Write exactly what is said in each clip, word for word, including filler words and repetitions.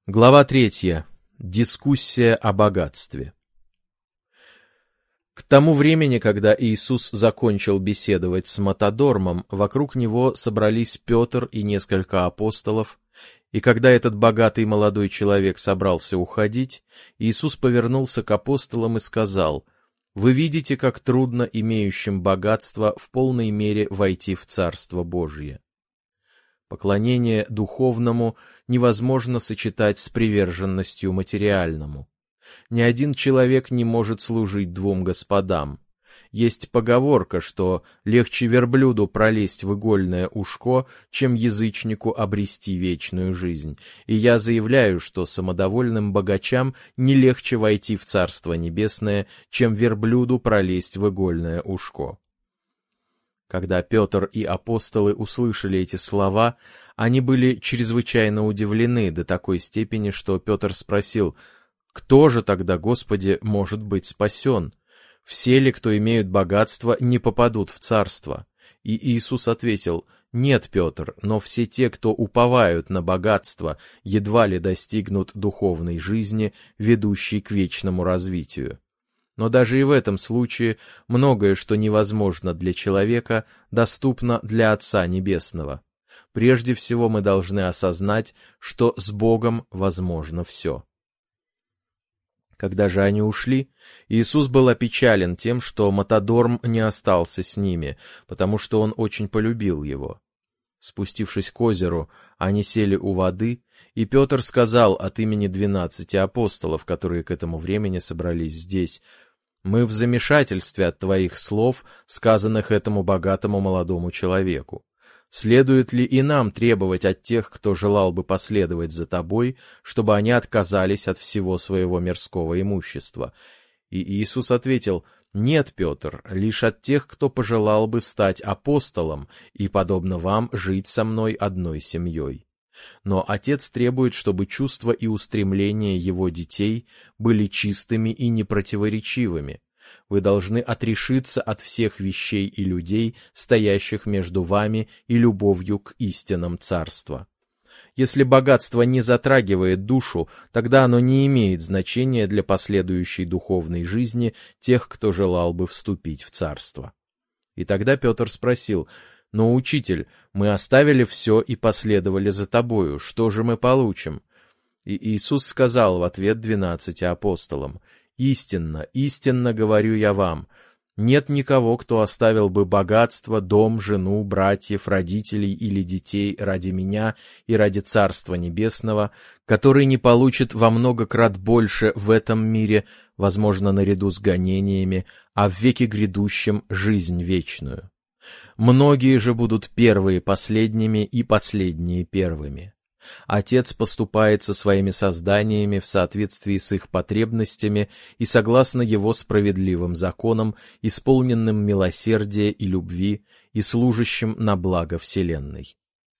Глава третья. Дискуссия о богатстве. К тому времени, когда Иисус закончил беседовать с Мотодормом, вокруг него собрались Петр и несколько апостолов, и когда этот богатый молодой человек собрался уходить, Иисус повернулся к апостолам и сказал: «Вы видите, как трудно имеющим богатство в полной мере войти в Царство Божие». Поклонение духовному невозможно сочетать с приверженностью материальному. Ни один человек не может служить двум господам. Есть поговорка, что легче верблюду пролезть в игольное ушко, чем язычнику обрести вечную жизнь, и я заявляю, что самодовольным богачам не легче войти в Царство Небесное, чем верблюду пролезть в игольное ушко. Когда Петр и апостолы услышали эти слова, они были чрезвычайно удивлены до такой степени, что Петр спросил: «Кто же тогда, Господи, может быть спасен? Все ли, кто имеют богатство, не попадут в царство?» И Иисус ответил: «Нет, Петр, но все те, кто уповают на богатство, едва ли достигнут духовной жизни, ведущей к вечному развитию. Но даже и в этом случае многое, что невозможно для человека, доступно для Отца Небесного. Прежде всего мы должны осознать, что с Богом возможно все». Когда же они ушли, Иисус был опечален тем, что Мотодорм не остался с ними, потому что он очень полюбил его. Спустившись к озеру, они сели у воды, и Петр сказал от имени двенадцати апостолов, которые к этому времени собрались здесь: «Мы в замешательстве от твоих слов, сказанных этому богатому молодому человеку. Следует ли и нам требовать от тех, кто желал бы последовать за тобой, чтобы они отказались от всего своего мирского имущества?» И Иисус ответил: «Нет, Петр, лишь от тех, кто пожелал бы стать апостолом и, подобно вам, жить со мной одной семьей. Но Отец требует, чтобы чувства и устремления его детей были чистыми и непротиворечивыми. Вы должны отрешиться от всех вещей и людей, стоящих между вами и любовью к истинам царства. Если богатство не затрагивает душу, тогда оно не имеет значения для последующей духовной жизни тех, кто желал бы вступить в царство». И тогда Петр спросил: «Но, учитель, мы оставили все и последовали за тобою, что же мы получим?» И Иисус сказал в ответ двенадцати апостолам: «Истинно, истинно говорю я вам, нет никого, кто оставил бы богатство, дом, жену, братьев, родителей или детей ради меня и ради Царства Небесного, который не получит во много крат больше в этом мире, возможно, наряду с гонениями, а в веке грядущем жизнь вечную. Многие же будут первые последними и последние первыми. Отец поступает со своими созданиями в соответствии с их потребностями и согласно его справедливым законам, исполненным милосердия и любви и служащим на благо вселенной.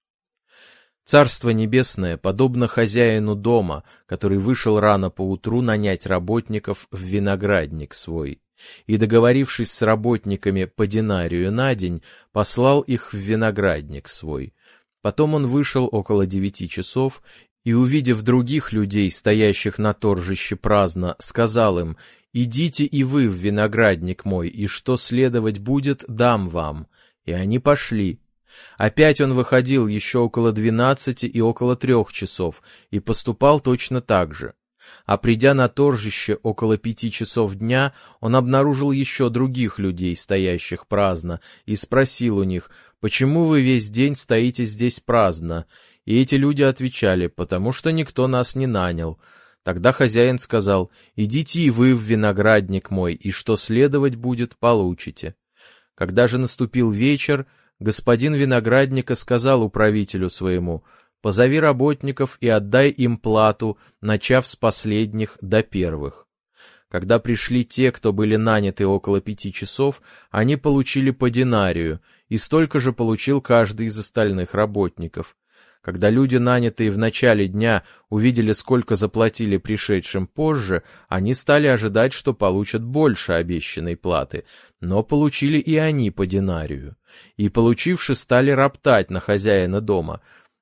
Царство Небесное подобно хозяину дома, который вышел рано поутру нанять работников в виноградник свой, и, договорившись с работниками по динарию на день, послал их в виноградник свой. Потом он вышел около девяти часов и, увидев других людей, стоящих на торжище праздно, сказал им: «Идите и вы в виноградник мой, и что следовать будет, дам вам». И они пошли. Опять он выходил еще около двенадцати и около трех часов, и поступал точно так же. А придя на торжище около пяти часов дня, он обнаружил еще других людей, стоящих праздно, и спросил у них: «Почему вы весь день стоите здесь праздно?» И эти люди отвечали: «Потому что никто нас не нанял». Тогда хозяин сказал: «Идите и вы в виноградник мой, и что следовать будет, получите». Когда же наступил вечер, господин виноградника сказал управителю своему: «Позови работников и отдай им плату, начав с последних до первых». Когда пришли те, кто были наняты около пяти часов, они получили по динарию, и столько же получил каждый из остальных работников. Когда люди, нанятые в начале дня, увидели, сколько заплатили пришедшим позже, они стали ожидать, что получат больше обещанной платы, но получили и они по динарию. И, получивши, стали роптать на хозяина дома.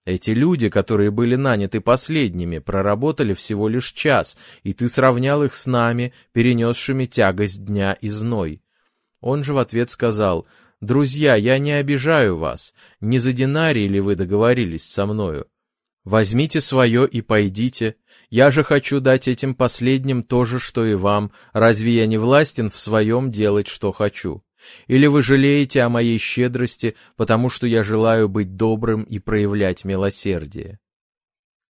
Эти люди, которые были наняты последними, проработали всего лишь час, и ты сравнял их с нами, перенесшими тягость дня и зной». Он же в ответ сказал: «Друзья, я не обижаю вас. Не за динарий ли вы договорились со мною? Возьмите свое и пойдите. Я же хочу дать этим последним то же, что и вам. Разве я не властен в своем делать, что хочу? Или вы жалеете о моей щедрости, потому что я желаю быть добрым и проявлять милосердие?»